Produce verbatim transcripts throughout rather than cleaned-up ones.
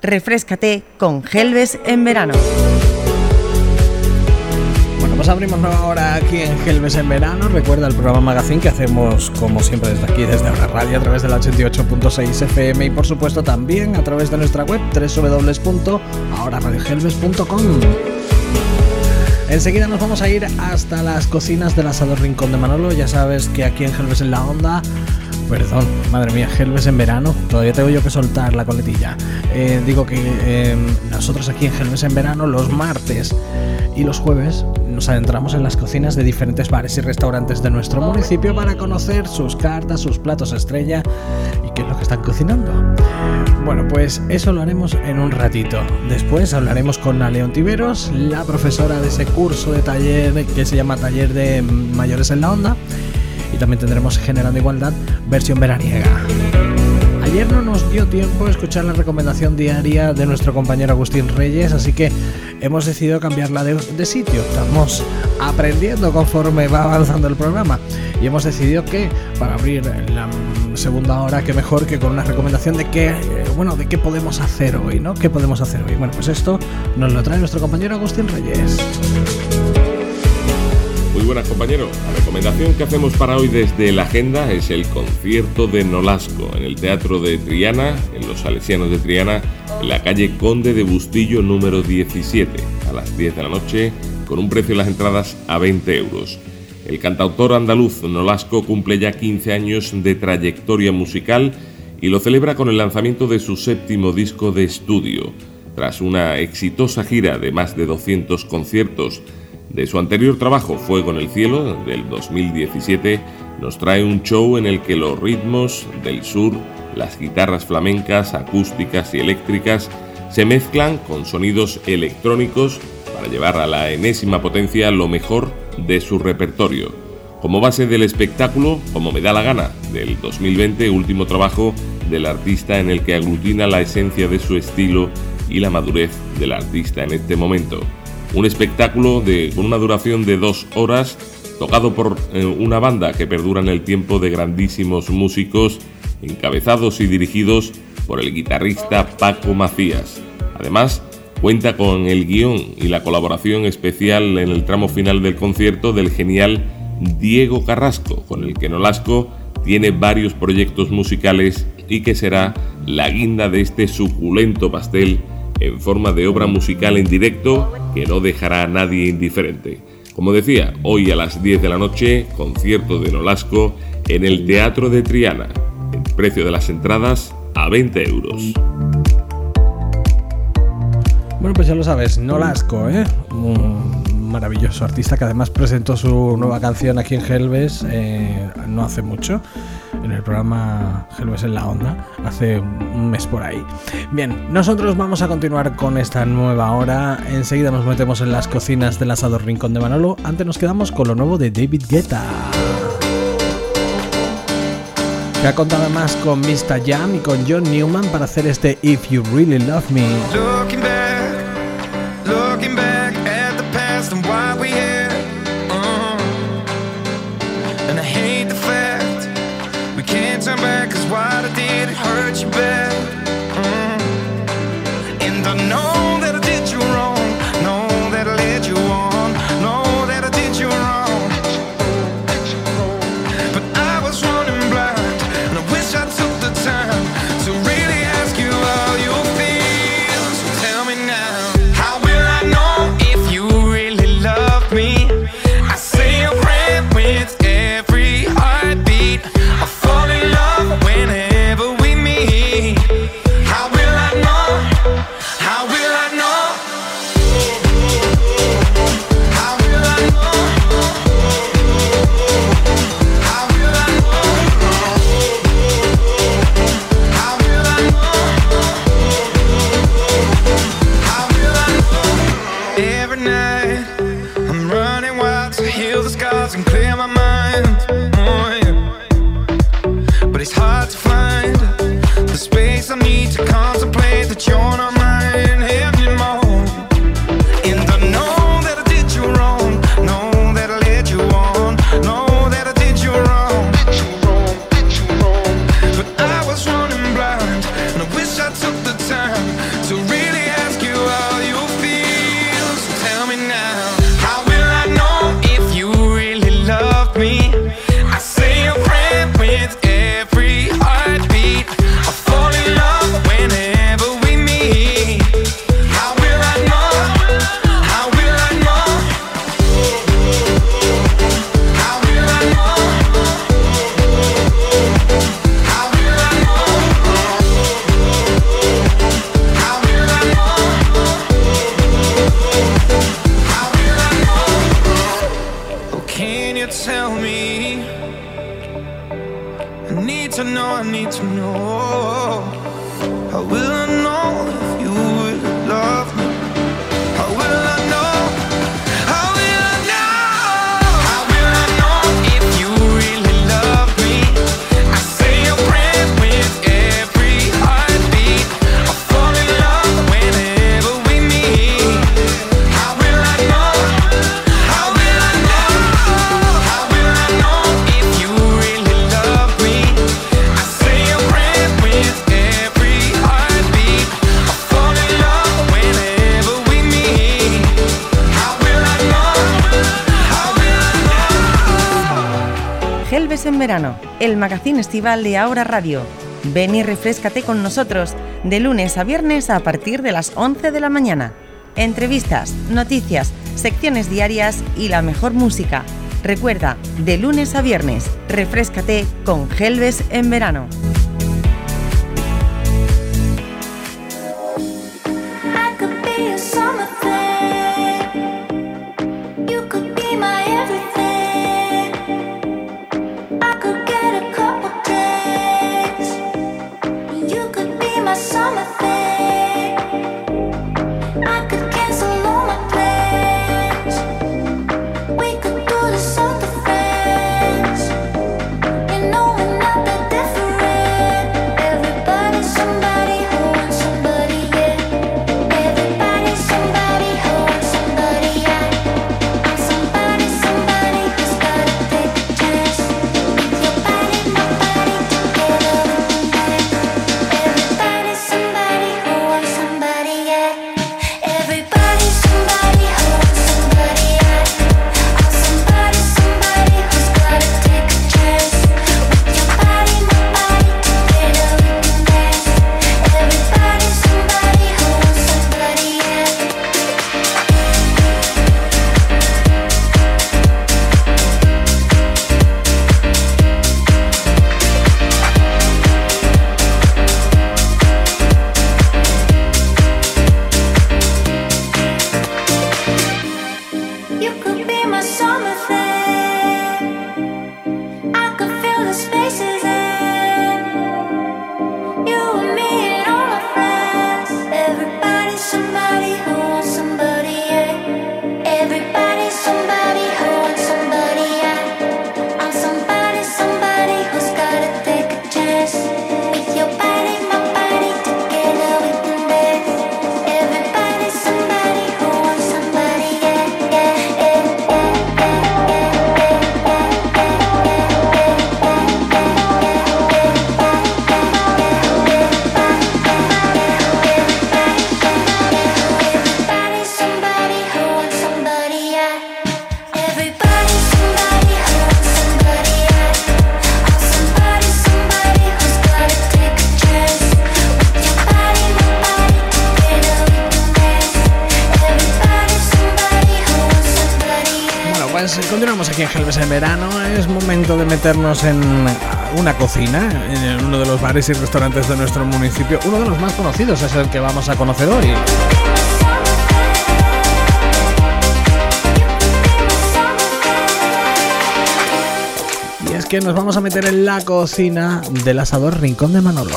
Refréscate con Gelbes en verano. Bueno, pues abrimos nueva hora aquí en Gelbes en verano. Recuerda el programa Magazine que hhacemos como siempre desde aquí, desde Ahora Radio, a través de la ochenta y ocho punto seis F M y por supuesto también a través de nuestra web doble u doble u doble u punto ahora radio gelbes punto com. Enseguida nos vamos a ir hasta las cocinas del Asador Rincón de Manolo. Ya sabes que aquí en Gelbes en la Onda, perdón, madre mía, Gelbes en verano, todavía tengo yo que soltar la coletilla. Eh, digo que eh, nosotros aquí en Gelbes en verano, los martes y los jueves, nos adentramos en las cocinas de diferentes bares y restaurantes de nuestro municipio para conocer sus cartas, sus platos estrella y qué es lo que están cocinando. Bueno, pues eso lo haremos en un ratito. Después hablaremos con León Ontiveros, la profesora de ese curso de taller que se llama Taller de Mayores en la Onda. Y también tendremos Generando Igualdad, versión veraniega. Ayer no nos dio tiempo a escuchar la recomendación diaria de nuestro compañero Agustín Reyes, así que hemos decidido cambiarla de, de sitio. Estamos aprendiendo conforme va avanzando el programa y hemos decidido que para abrir la segunda hora, qué mejor que con una recomendación de qué, bueno, de qué podemos hacer hoy, ¿no? ¿Qué podemos hacer hoy? Bueno, pues esto nos lo trae nuestro compañero Agustín Reyes. Muy buenas, compañeros. La recomendación que hacemos para hoy desde la agenda es el concierto de Nolasco en el Teatro de Triana, en los Salesianos de Triana, en la calle Conde de Bustillo número diecisiete, a las diez de la noche, con un precio de las entradas a veinte euros. El cantautor andaluz Nolasco cumple ya quince años de trayectoria musical y lo celebra con el lanzamiento de su séptimo disco de estudio. Tras una exitosa gira de más de doscientos conciertos, de su anterior trabajo Fuego en el Cielo, del dos mil diecisiete, nos trae un show en el que los ritmos del sur, las guitarras flamencas, acústicas y eléctricas se mezclan con sonidos electrónicos para llevar a la enésima potencia lo mejor de su repertorio. Como base del espectáculo, Como me da la gana, del dos mil veinte, último trabajo del artista en el que aglutina la esencia de su estilo y la madurez del artista en este momento. Un espectáculo de, con una duración de dos horas, tocado por eh, una banda que perdura en el tiempo de grandísimos músicos, encabezados y dirigidos por el guitarrista Paco Macías. Además, cuenta con el guión y la colaboración especial en el tramo final del concierto del genial Diego Carrasco, con el que Nolasco tiene varios proyectos musicales y que será la guinda de este suculento pastel en forma de obra musical en directo que no dejará a nadie indiferente. Como decía, hoy a las diez de la noche, concierto de Nolasco en el Teatro de Triana. El precio de las entradas a veinte euros. Bueno, pues ya lo sabes, Nolasco, ¿eh? Un maravilloso artista que además presentó su nueva canción aquí en Gelbes eh, no hace mucho, en el programa Gelbes en la Onda, hace un mes por ahí. Bien, nosotros vamos a continuar con esta nueva hora. Enseguida nos metemos en las cocinas del Asador Rincón de Manolo. Antes nos quedamos con lo nuevo de David Guetta, que ha contado más con mister Jam y con John Newman para hacer este If You Really Love Me. Looking back, looking back at the past and why we here. uh-huh. And I hate the fact we can't turn back, cause what I did, it hurt you bad. uh-huh. And I know that I did you wrong, know that I led you on, know that I did you wrong. But I was running blind, and I wish I took the time to really ask you how you feel. So tell me now, how will I know if you really love me? I say a prayer with every heartbeat. I fall in love whenever we meet. How will I know? How will I know? How will I know? How will I know? How will I know? How will I know? Every night I'm running wild to heal the scars and clear my mind. Oh, yeah. But it's hard to find the space I need to contemplate that you're not mine anymore. And I know that I did you wrong, know that I led you on, know that I did you wrong. But I was running blind, and I wish I took the time to Jelves en Verano, el magazín estival de Ahora Radio. Ven y refréscate con nosotros de lunes a viernes a partir de las once de la mañana. Entrevistas, noticias, secciones diarias y la mejor música. Recuerda, de lunes a viernes, refréscate con Jelves en Verano. Continuamos aquí en Jelves en Verano. Es momento de meternos en una cocina, en uno de los bares y restaurantes de nuestro municipio. Uno de los más conocidos es el que vamos a conocer hoy. Y es que nos vamos a meter en la cocina del Asador Rincón de Manolo.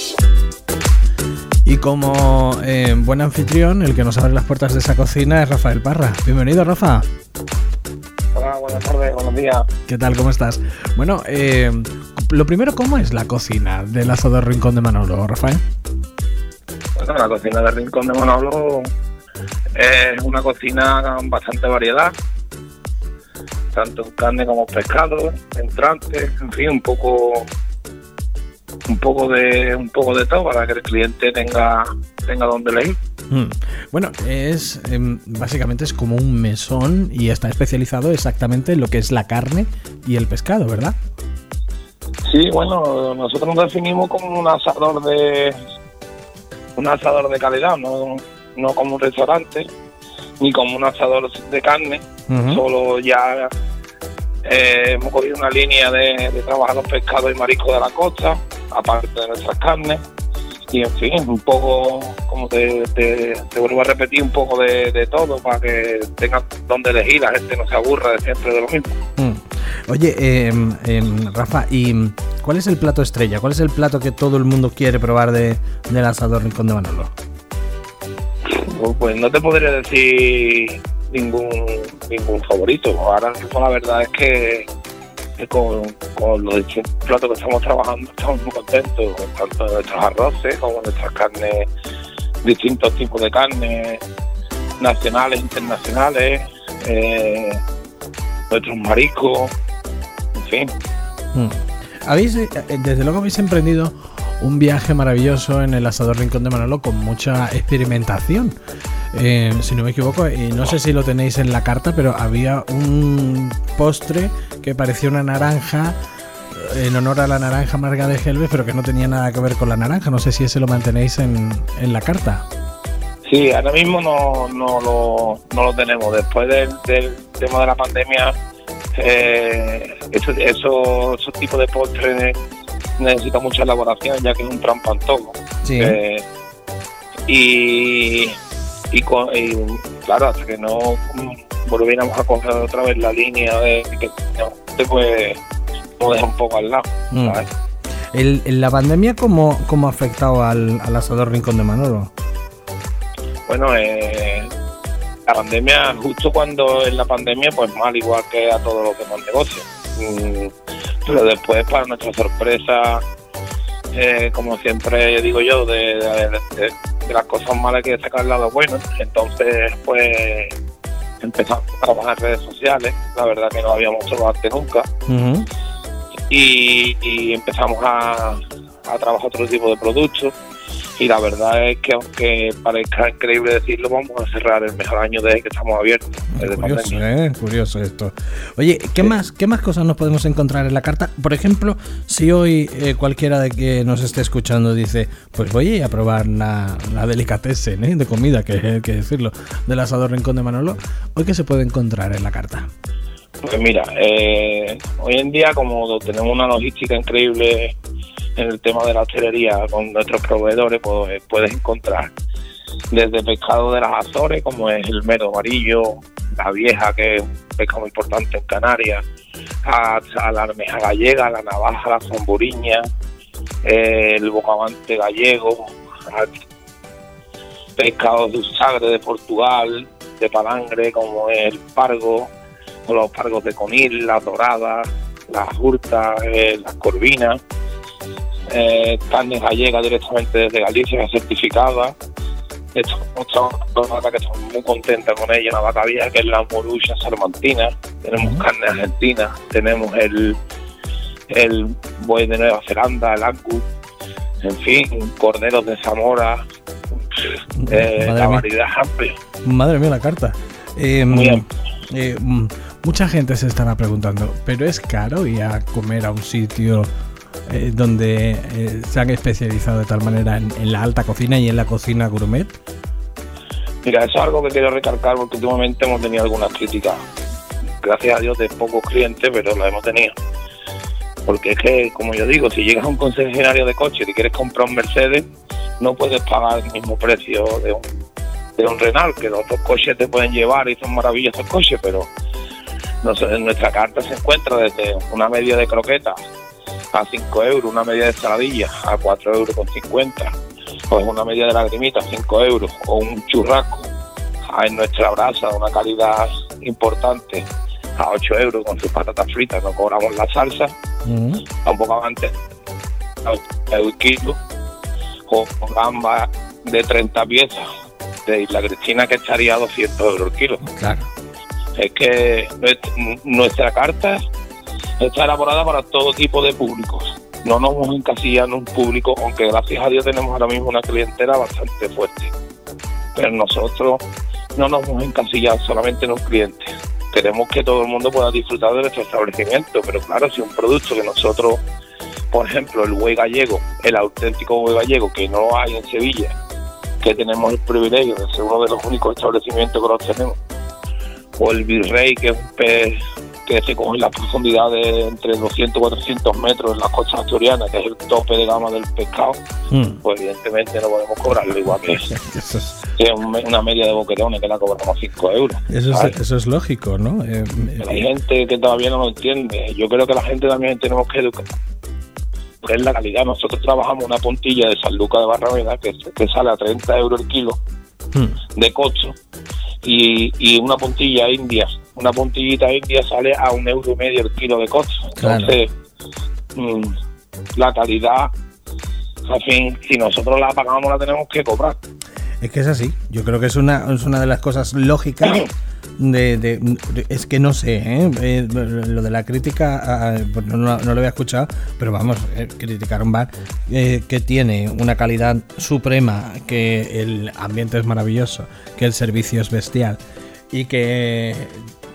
Y como eh, buen anfitrión, el que nos abre las puertas de esa cocina es Rafael Parra. Bienvenido, Rafa. Hola, buenas tardes, buenos días. ¿Qué tal? ¿Cómo estás? Bueno, eh, lo primero, ¿cómo es la cocina del Asador Rincón de Manolo, Rafael? Bueno, la cocina del Rincón de Manolo es una cocina con bastante variedad, tanto en carne como pescado, entrantes, en fin, un poco un poco de un poco de todo para que el cliente tenga tenga donde elegir. Mm. Bueno, es eh, básicamente es como un mesón y está especializado exactamente en lo que es la carne y el pescado, ¿verdad? Sí, bueno, nosotros nos definimos como un asador de un asador de calidad, no, no como un restaurante ni como un asador de carne. Uh-huh. Solo ya eh, hemos cogido una línea de, de trabajar los pescados y mariscos de la costa, aparte de nuestras carnes. Y en fin, un poco, como te, te, te vuelvo a repetir, un poco de, de todo para que tengan donde elegir, la gente no se aburra de siempre de lo mismo. Mm. Oye, eh, eh, Rafa, ¿y cuál es el plato estrella? ¿Cuál es el plato que todo el mundo quiere probar de, del Asador Rincón de Manolo? Pues no te podría decir ningún ningún favorito. Ahora mismo la verdad es que Con, con los platos que estamos trabajando estamos muy contentos, tanto de nuestros arroces como de nuestras carnes, distintos tipos de carnes nacionales, internacionales, eh, nuestros mariscos, en fin. Mm. Habéis, desde luego habéis emprendido un viaje maravilloso en el Asador Rincón de Manolo con mucha experimentación. Eh, si no me equivoco, y no sé si lo tenéis en la carta, pero había un postre que parecía una naranja en honor a la naranja amarga de Gelbes, pero que no tenía nada que ver con la naranja. No sé si ese lo mantenéis en, en la carta. Sí, ahora mismo no, no, lo, no lo tenemos. Después del, del tema de la pandemia, eh, eso, eso, esos tipos de postres necesitan mucha elaboración, ya que es un trampantojo. Sí. Eh, y, y, con, y claro, hasta que no volviéramos a coger otra vez la línea de que no, pues nos deja un poco al lado, ¿sabes? Mm. El, el, ¿La pandemia cómo, cómo ha afectado al, al asador Rincón de Manolo? Bueno, eh, la pandemia, justo cuando en la pandemia, pues mal, igual que a todos los demás negocios. Mm, pero después, para nuestra sorpresa, eh, como siempre digo yo, de, de, de, de las cosas malas hay que sacar el lado bueno. Entonces, pues empezamos a trabajar en redes sociales, la verdad que no habíamos hecho antes nunca. Uh-huh. y, y empezamos a, a trabajar otro tipo de productos. Y la verdad es que, aunque parezca increíble decirlo, vamos a cerrar el mejor año desde que estamos abiertos. Curioso, ¿eh? Curioso esto. Oye, ¿qué, sí. más, ¿qué más cosas nos podemos encontrar en la carta? Por ejemplo, si hoy eh, cualquiera de que nos esté escuchando dice, pues voy a probar la, la delicatessen, ¿eh? de comida, que hay que decirlo, del asador Rincón de Manolo, ¿hoy qué se puede encontrar en la carta? Pues mira, eh, hoy en día, como tenemos una logística increíble en el tema de la hostelería con nuestros proveedores, pues puedes encontrar desde pescado de las Azores, como es el mero amarillo, la vieja, que es un pescado muy importante en Canarias, a, a la almeja gallega, la navaja, la zamburiña, eh, el bocavante gallego, pescados de Usagre de Portugal, de palangre, como es el pargo, o los pargos de conil, las doradas, las hurtas, eh, las corvinas. Eh, carnes gallegas directamente desde Galicia, certificadas. Estamos que estamos muy contentas con ella, una vaca vieja, que es la morucha salmantina. Tenemos uh-huh. carne argentina, tenemos el el buey de Nueva Zelanda, el angus, en fin, corderos de Zamora, eh, la variedad es amplia. Madre mía, la carta. Eh, muy amplia. Eh, mucha gente se estará preguntando, ¿pero es caro ir a comer a un sitio Eh, donde eh, se han especializado de tal manera en, en la alta cocina y en la cocina gourmet? Mira, eso es algo que quiero recalcar, porque últimamente hemos tenido algunas críticas, gracias a Dios, de pocos clientes, pero las hemos tenido. Porque es que, como yo digo, si llegas a un concesionario de coches y quieres comprar un Mercedes, no puedes pagar el mismo precio de un, de un Renault, que los otros coches te pueden llevar y son maravillosos coches, pero no sé, en nuestra carta se encuentra desde una media de croquetas a cinco euros, una media de saladilla a cuatro euros con cincuenta, o una media de lagrimita a cinco euros, o un churrasco en nuestra brasa de una calidad importante a ocho euros con sus patatas fritas, no cobramos la salsa, uh-huh. a un poco antes a un kilo, o gamba de treinta piezas de Isla Cristina, que estaría a doscientos euros el kilo. Claro. Es que nuestra, nuestra carta está elaborada para todo tipo de públicos. No nos hemos encasillado en un público, aunque gracias a Dios tenemos ahora mismo una clientela bastante fuerte. Pero nosotros no nos hemos encasillado solamente en un cliente. Queremos que todo el mundo pueda disfrutar de nuestro establecimiento, pero claro, si un producto que nosotros, por ejemplo, el buey gallego, el auténtico buey gallego, que no hay en Sevilla, que tenemos el privilegio de ser uno de los únicos establecimientos que los tenemos, o el virrey, que es un pez que se coge en la profundidad de entre doscientos y cuatrocientos metros en las costas asturianas, que es el tope de gama del pescado, mm. pues evidentemente no podemos cobrarlo igual que eso. eso es... es una media de boquerones que la cobramos cinco euros. Eso es, eso es lógico, ¿no? Eh, Pero hay gente que todavía no lo entiende. Yo creo que la gente también tenemos que educar. Porque es la calidad. Nosotros trabajamos una puntilla de San Lucas de Barrameda que, que sale a treinta euros el kilo mm. de cocho, y, y una puntilla india, una puntillita india sale a un euro y medio el kilo de cocho. Entonces, claro. mmm, la calidad, en fin, si nosotros la pagamos la tenemos que cobrar. Es que es así. Yo creo que es una, es una de las cosas lógicas. De, de, de, es que no sé, ¿eh? Eh, lo de la crítica eh, no, no, no lo había escuchado, pero vamos, eh, criticar un bar eh, que tiene una calidad suprema, que el ambiente es maravilloso, que el servicio es bestial y que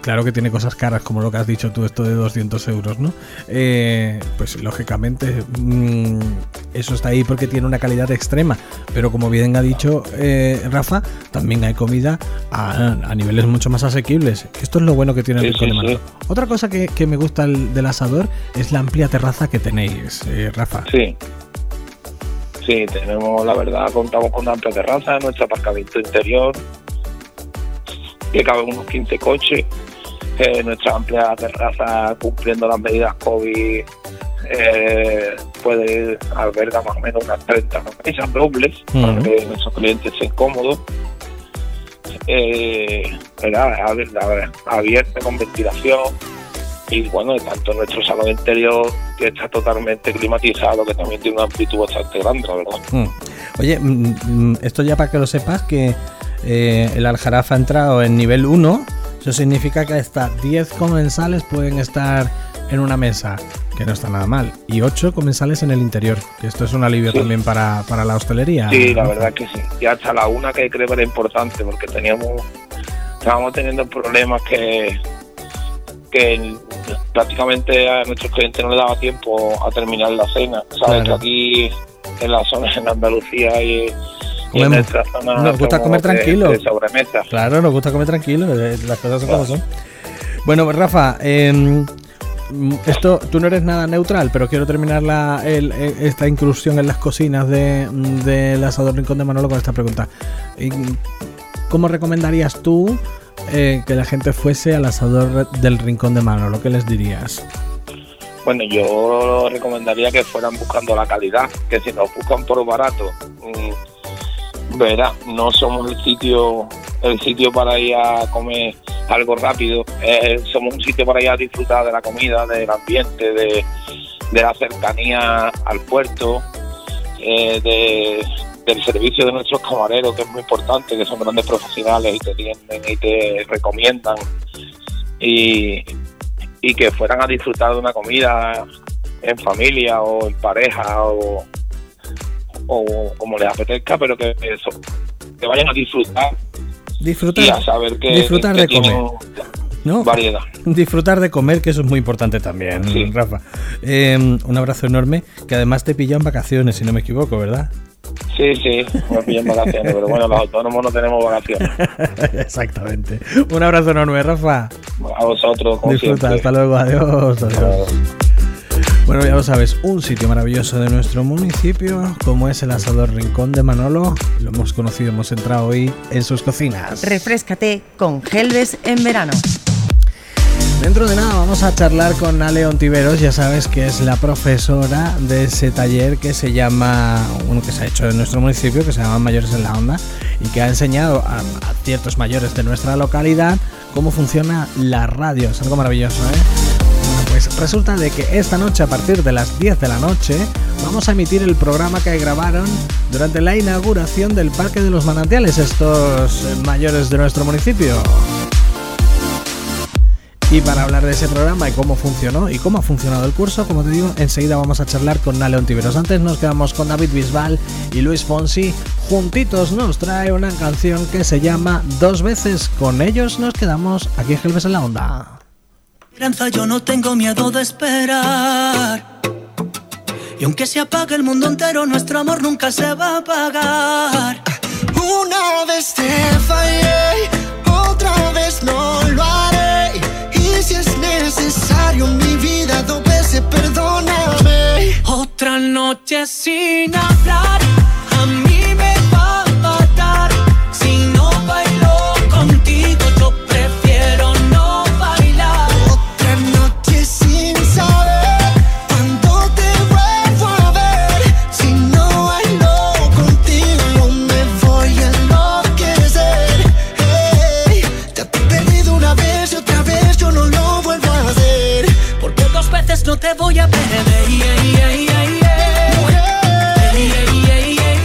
claro que tiene cosas caras, como lo que has dicho tú, esto de doscientos euros, ¿no? Eh, pues lógicamente mmm, eso está ahí porque tiene una calidad extrema, pero como bien ha dicho eh, Rafa, también hay comida a, a niveles mucho más asequibles. Esto es lo bueno que tiene el Sí, Rincón sí, de Manolo. sí. Otra cosa que, que me gusta el, del asador es la amplia terraza que tenéis, eh, Rafa. Sí. Sí, tenemos, la verdad, contamos con una amplia terraza, nuestro aparcamiento interior, que caben unos quince coches. Eh, nuestra amplia terraza, cumpliendo las medidas COVID, eh, puede albergar más o menos unas treinta mesas dobles Uh-huh. para que nuestros clientes estén cómodos. Eh, ¿verdad? A ver, a ver, abierta con ventilación. Y bueno, tanto nuestro salón interior, que está totalmente climatizado, que también tiene una amplitud bastante grande, la verdad. Mm. Oye, mm, mm, esto ya para que lo sepas, que eh, el Aljarafe ha entrado en nivel uno. Eso significa que hasta diez comensales pueden estar en una mesa, que no está nada mal, y ocho comensales en el interior, que esto es un alivio Sí. también para, para la hostelería. Sí, la ¿no? verdad que sí. Y hasta la una, que creo que era importante, porque teníamos, estábamos teniendo problemas que, que prácticamente a nuestros clientes no les daba tiempo a terminar la cena. Sabes Claro. que aquí en la zona, en Andalucía y, y en Comemos. nuestra zona Nos gusta somos comer de- tranquilo. de sobremesa. Claro, nos gusta comer tranquilo, eh, las cosas son como son. Bueno, Rafa, eh, esto, tú no eres nada neutral, pero quiero terminar la, el- esta incursión en las cocinas de, del asador Rincón de Manolo con esta pregunta. Y, ¿cómo recomendarías tú eh, que la gente fuese al asador del Rincón de Manolo? ¿Qué les dirías? Bueno, yo recomendaría que fueran buscando la calidad, que si nos buscan por barato, mmm, verá, no somos el sitio el sitio para ir a comer algo rápido, eh, somos un sitio para ir a disfrutar de la comida, del ambiente, de, de la cercanía al puerto, eh, de, del servicio de nuestros camareros, que es muy importante, que son grandes profesionales y te atienden y te recomiendan, y, y que fueran a disfrutar de una comida en familia o en pareja o, o como les apetezca, pero que eso, que vayan a disfrutar Disfrutar, y a saber que, disfrutar que de tienen comer, ¿no? variedad. Disfrutar de comer, que eso es muy importante también, Sí. Rafa. Eh, un abrazo enorme, que además te pilla en vacaciones, si no me equivoco, ¿verdad? Sí, sí, me pillan vacaciones, pero bueno, los autónomos no tenemos vacaciones. Exactamente. Un abrazo enorme, Rafa. A vosotros, como Disfruta, siempre. hasta luego, adiós, adiós. Bueno, ya lo sabes, un sitio maravilloso de nuestro municipio, como es el asador Rincón de Manolo. Lo hemos conocido, hemos entrado hoy en sus cocinas. Refréscate con Gelbes en verano. Dentro de nada vamos a charlar con Ale Ontiveros, ya sabes que es la profesora de ese taller que se llama, uno que se ha hecho en nuestro municipio, que se llama Mayores en la Onda, y que ha enseñado a, a ciertos mayores de nuestra localidad cómo funciona la radio. Es algo maravilloso, ¿eh? Bueno, pues resulta de que esta noche, a partir de las diez de la noche, vamos a emitir el programa que grabaron durante la inauguración del Parque de los Manantiales, estos eh, mayores de nuestro municipio. Y para hablar de ese programa y cómo funcionó y cómo ha funcionado el curso, como te digo, enseguida vamos a charlar con Ale Ontiveros. Antes nos quedamos con David Bisbal y Luis Fonsi. Juntitos nos trae una canción que se llama Dos veces. Con ellos nos quedamos aquí en Gelbes en la Onda. Esperanza, yo no tengo miedo de esperar. Y aunque se apague el mundo entero, nuestro amor nunca se va a apagar. Una vez te fallé, otra vez no lo haré. Y si es necesario en mi vida, dos veces perdóname. Otra noche sin hablar, a mí me va a matar. Si no bailo contigo, yo prefiero no bailar. Otra noche sin saber cuándo te vuelvo a ver. Si no bailo contigo, yo me voy a enloquecer. Hey, te he perdido una vez y otra vez yo no lo vuelvo a hacer. Porque dos veces no te voy a perder. Yeah, yeah, yeah, yeah. Yeah, yeah, yeah, yeah.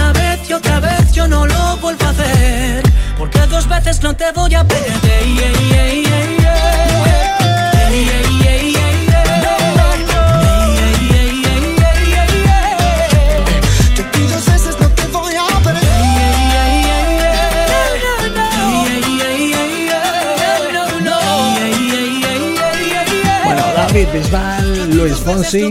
una vez y otra vez yo no lo vuelvo a hacer, porque dos veces no te voy a perder. Yeah, yeah, yeah, yeah. David Bisbal, Luis Fonsi,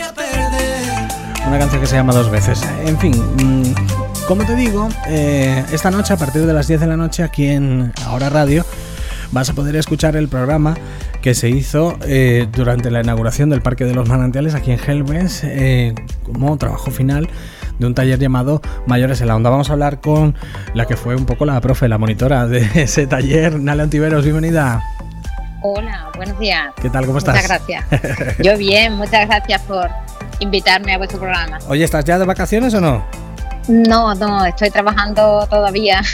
una canción que se llama Dos veces. En fin, mmm, como te digo, eh, esta noche a partir de las diez de la noche aquí en Ahora Radio vas a poder escuchar el programa que se hizo eh, durante la inauguración del Parque de los Manantiales aquí en Gelbes, eh, como trabajo final de un taller llamado Mayores en la Onda. Vamos a hablar con la que fue un poco la profe, la monitora de ese taller, Nale Ontiveros, bienvenida. Hola, buenos días. ¿Qué tal? ¿Cómo estás? Muchas gracias. Yo bien, muchas gracias por invitarme a vuestro programa. Oye, ¿estás ya de vacaciones o no? No, no, estoy trabajando todavía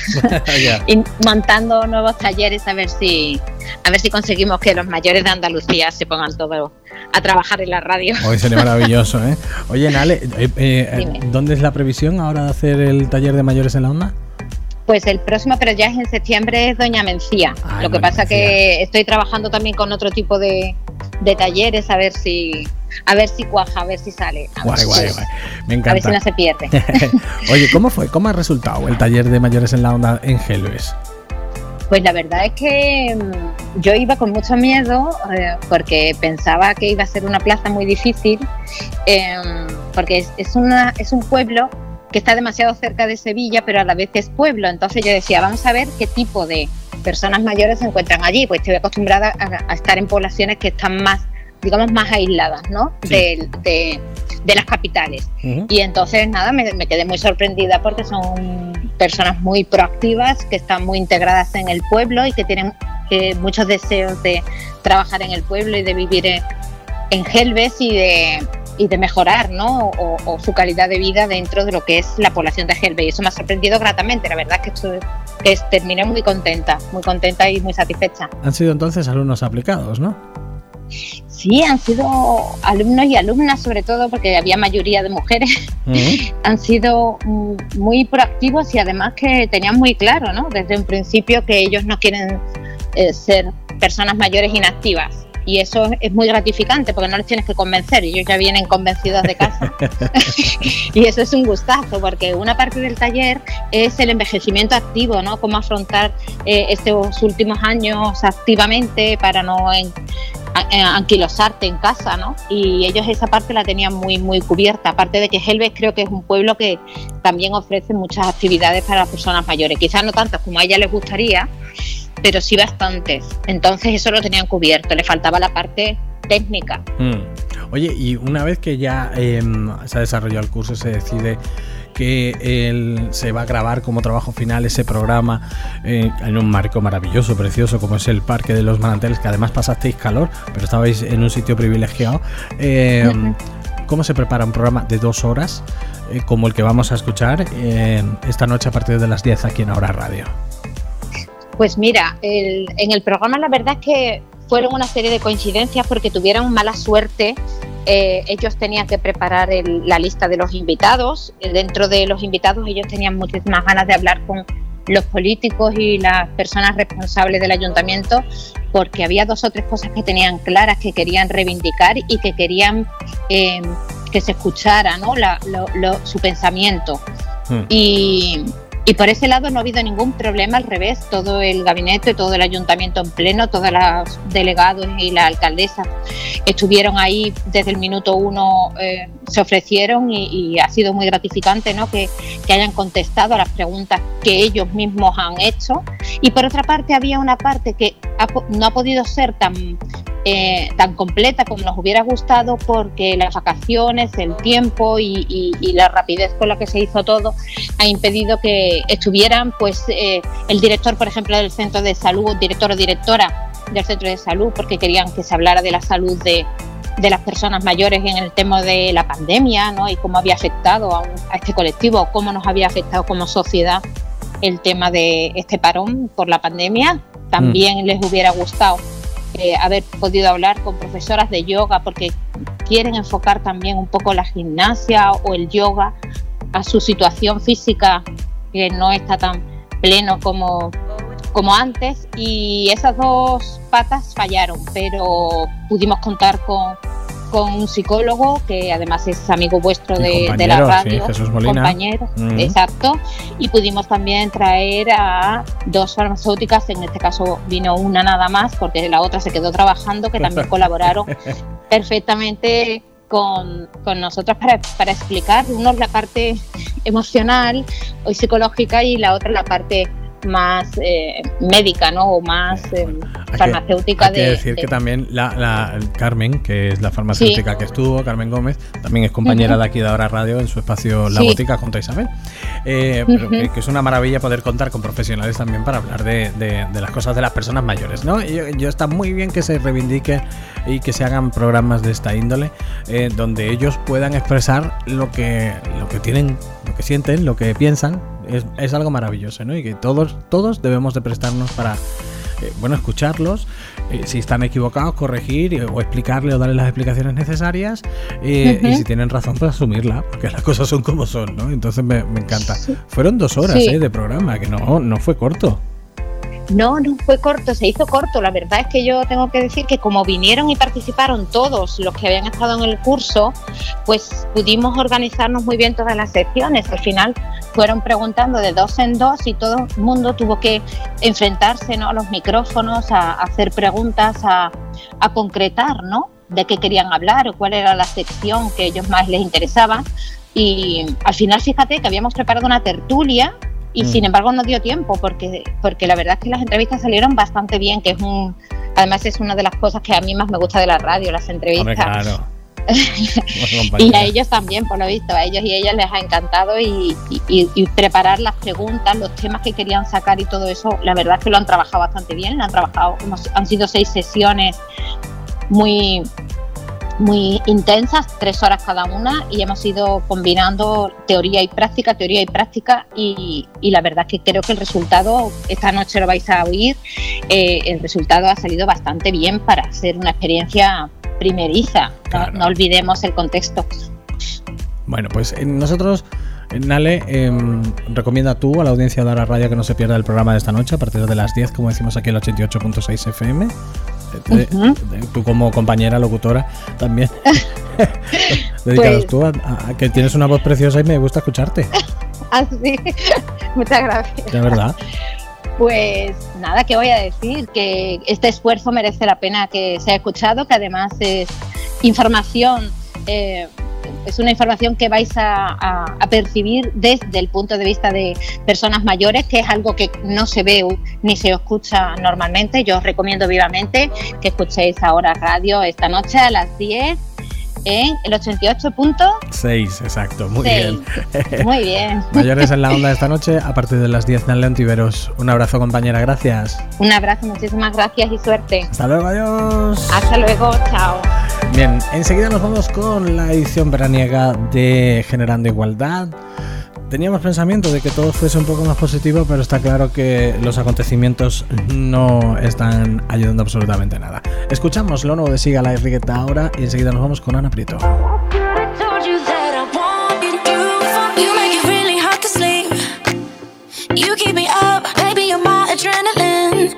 y montando nuevos talleres a ver si a ver si conseguimos que los mayores de Andalucía se pongan todos a trabajar en la radio. Hoy sería maravilloso, ¿eh? Oye, Nale, eh, eh, ¿dónde es la previsión ahora de hacer el taller de Mayores en la Onda? Pues el próximo, pero ya es en septiembre, es Doña Mencía. Ay, Lo que Doña pasa Mencía. Que estoy trabajando también con otro tipo de, de talleres, a ver si a ver si cuaja, a ver si sale. A Guay, ver, guay, pues, guay. Me encanta. A ver si no se pierde. Oye, ¿cómo fue? ¿Cómo ha resultado el taller de Mayores en la Onda en Gelbes? Pues la verdad es que mmm, yo iba con mucho miedo eh, porque pensaba que iba a ser una plaza muy difícil, eh, porque es, es, una, es un pueblo que está demasiado cerca de Sevilla, pero a la vez es pueblo. Entonces yo decía, vamos a ver qué tipo de personas mayores se encuentran allí. Pues estoy acostumbrada a, a estar en poblaciones que están más, digamos, más aisladas, ¿no? Sí. De, de, de las capitales. Uh-huh. Y entonces, nada, me, me quedé muy sorprendida porque son personas muy proactivas, que están muy integradas en el pueblo y que tienen eh, muchos deseos de trabajar en el pueblo y de vivir en, en Gelbes y de... y de mejorar, ¿no? O, o su calidad de vida dentro de lo que es la población de Gelbes. Y eso me ha sorprendido gratamente. La verdad es que, esto, que es, terminé muy contenta, muy contenta y muy satisfecha. Han sido entonces alumnos aplicados, ¿no? Sí, han sido alumnos y alumnas, sobre todo porque había mayoría de mujeres. Uh-huh. Han sido muy proactivos y además que tenían muy claro, ¿no? Desde un principio que ellos no quieren eh, ser personas mayores inactivas. Y eso es muy gratificante porque no les tienes que convencer, ellos ya vienen convencidos de casa. Y eso es un gustazo porque una parte del taller es el envejecimiento activo, ¿no? Cómo afrontar eh, estos últimos años activamente para no en, a, anquilosarte en casa, ¿no? Y ellos esa parte la tenían muy, muy cubierta. Aparte de que Gelbes creo que es un pueblo que también ofrece muchas actividades para las personas mayores. Quizás no tantas como a ellas les gustaría, pero sí bastantes. Entonces eso lo tenían cubierto, le faltaba la parte técnica. Mm. Oye, y una vez que ya eh, se ha desarrollado el curso, se decide que el, se va a grabar como trabajo final ese programa eh, en un marco maravilloso, precioso, como es el Parque de los Manantiales, que además pasasteis calor, pero estabais en un sitio privilegiado. Eh, uh-huh. ¿Cómo se prepara un programa de dos horas eh, como el que vamos a escuchar eh, esta noche a partir de las diez aquí en Ahora Radio? Pues mira, el, en el programa la verdad es que fueron una serie de coincidencias porque tuvieron mala suerte. Eh, ellos tenían que preparar el, la lista de los invitados. Dentro de los invitados ellos tenían muchísimas ganas de hablar con los políticos y las personas responsables del ayuntamiento porque había dos o tres cosas que tenían claras que querían reivindicar y que querían eh, que se escuchara, ¿no? la, lo, lo, su pensamiento. Hmm. Y... Y por ese lado no ha habido ningún problema, al revés, todo el gabinete, todo el ayuntamiento en pleno, todos los delegados y la alcaldesa estuvieron ahí desde el minuto uno, eh, se ofrecieron y, y ha sido muy gratificante, ¿no? que, que hayan contestado a las preguntas que ellos mismos han hecho. Y por otra parte había una parte que ha, no ha podido ser tan... Eh, tan completa como nos hubiera gustado porque las vacaciones, el tiempo y, y, y la rapidez con la que se hizo todo ha impedido que estuvieran pues eh, el director, por ejemplo, del centro de salud, director o directora del centro de salud, porque querían que se hablara de la salud de, de las personas mayores en el tema de la pandemia, ¿no? Y cómo había afectado a, un, a este colectivo, cómo nos había afectado como sociedad el tema de este parón por la pandemia. También mm. les hubiera gustado Eh, haber podido hablar con profesoras de yoga porque quieren enfocar también un poco la gimnasia o el yoga a su situación física, que no está tan pleno como, como antes, y esas dos patas fallaron, pero pudimos contar con, con un psicólogo que además es amigo vuestro de, de la radio, sí, Jesús Molina. Compañero, Mm. exacto, y pudimos también traer a dos farmacéuticas, en este caso vino una nada más porque la otra se quedó trabajando, que también colaboraron perfectamente con, con nosotros para, para explicar, uno la parte emocional o psicológica y la otra la parte más eh, médica, ¿no? O más eh, Hay farmacéutica que, hay que de, decir de- que también la, la Carmen, que es la farmacéutica Sí. que estuvo, Carmen Gómez, también es compañera Ujú. de aquí de Ahora Radio en su espacio La Sí. Botica junto a Isabel. Eh, pero Ujú. que, que es una maravilla poder contar con profesionales también para hablar de, de- de las cosas de las personas mayores, ¿no? Y yo, yo está muy bien que se reivindique y que se hagan programas de esta índole eh, donde ellos puedan expresar lo que, lo que tienen, lo que sienten, lo que piensan. Es, es algo maravilloso, ¿no? Y que todos, todos debemos de prestarnos para, eh, bueno, escucharlos, eh, si están equivocados, corregir eh, o explicarle o darle las explicaciones necesarias, eh, Ujú. y si tienen razón, pues asumirla, porque las cosas son como son, ¿no? Entonces me, me encanta. Fueron dos horas Sí. eh, de programa, que no, no fue corto. No, no fue corto, se hizo corto. La verdad es que yo tengo que decir que como vinieron y participaron todos los que habían estado en el curso, pues pudimos organizarnos muy bien todas las secciones. Al final fueron preguntando de dos en dos y todo el mundo tuvo que enfrentarse, ¿no?, a los micrófonos, a, a hacer preguntas, a, a concretar, ¿no?, de qué querían hablar o cuál era la sección que a ellos más les interesaba. Y al final, fíjate que habíamos preparado una tertulia y Mm. sin embargo no dio tiempo porque, porque la verdad es que las entrevistas salieron bastante bien, que es un, además es una de las cosas que a mí más me gusta de la radio, las entrevistas. Hombre, claro. Y a ellos también, por lo visto, a ellos y ellas les ha encantado y, y, y preparar las preguntas, los temas que querían sacar y todo eso, la verdad es que lo han trabajado bastante bien, lo han trabajado, hemos- han sido seis sesiones muy, muy intensas, tres horas cada una, y hemos ido combinando teoría y práctica, teoría y práctica, y, y la verdad es que creo que el resultado, esta noche lo vais a oír, eh, el resultado ha salido bastante bien para ser una experiencia primeriza. No- Claro. no olvidemos el contexto. Bueno, pues eh, nosotros, eh, Nale, eh, recomienda tú a la audiencia de Ahora Radio que no se pierda el programa de esta noche a partir de las diez, como decimos aquí en el ochenta y ocho punto seis F M. Eh, de- Ujú. de- tú como compañera locutora también. Dedicados Pues- tú a, a- a que tienes una voz preciosa y me gusta escucharte, Así, muchas gracias. de verdad. Pues nada, ¿qué voy a decir? Que este esfuerzo merece la pena que sea escuchado, que además es información, eh, es una información que vais a, a- a percibir desde el punto de vista de personas mayores, que es algo que no se ve u- ni se escucha normalmente. Yo os recomiendo vivamente que escuchéis Ahora Radio esta noche a las diez en el ochenta y ocho punto Seis, exacto, muy seis. bien. Muy bien. Mayores en la onda de esta noche a partir de las diez en Leontiveros. Un abrazo, compañera, gracias. Un abrazo, muchísimas gracias y suerte. Hasta luego, adiós. Hasta luego, chao. Bien, enseguida nos vamos con la edición veraniega de Generando Igualdad. Teníamos pensamiento de que todo fuese un poco más positivo, pero está claro que los acontecimientos no están ayudando absolutamente nada. Escuchamos lo nuevo de Sigala y Rigueta ahora y enseguida nos vamos con Ana Prieto. Told you that I wanted you. You make it really hard to sleep. You keep me up, baby, you're my adrenaline.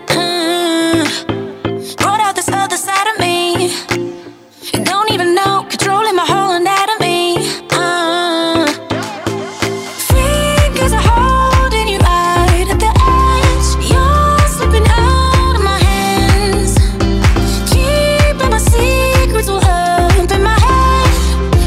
Mm. Brought out this other side of me. You don't even know, controlling my whole anatomy. Uh. Fingers are holding you right at the edge. You're slipping out of my hands. Keeping my secrets all up in my head.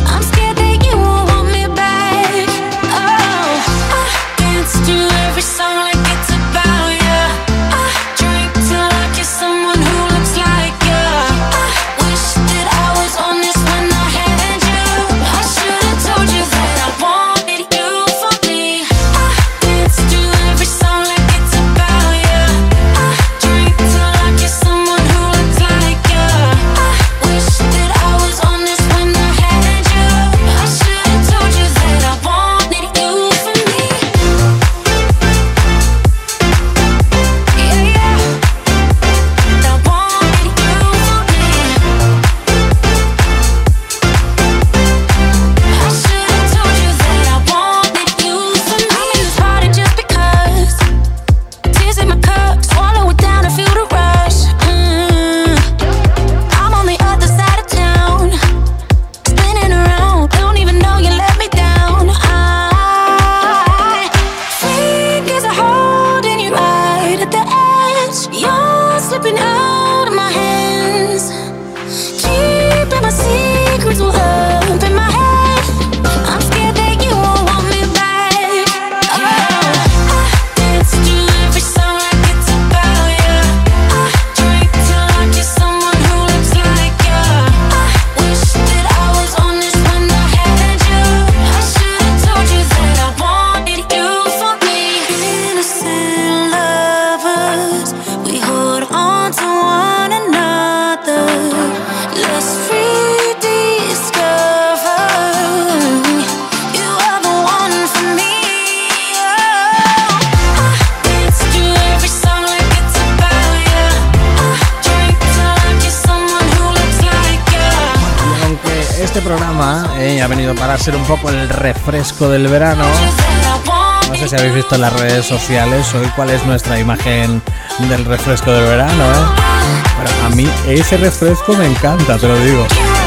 programa eh, ha venido para ser un poco el refresco del verano. No sé si habéis visto en las redes sociales hoy cuál es nuestra imagen del refresco del verano, ¿eh? Pero a mí ese refresco me encanta, te lo digo.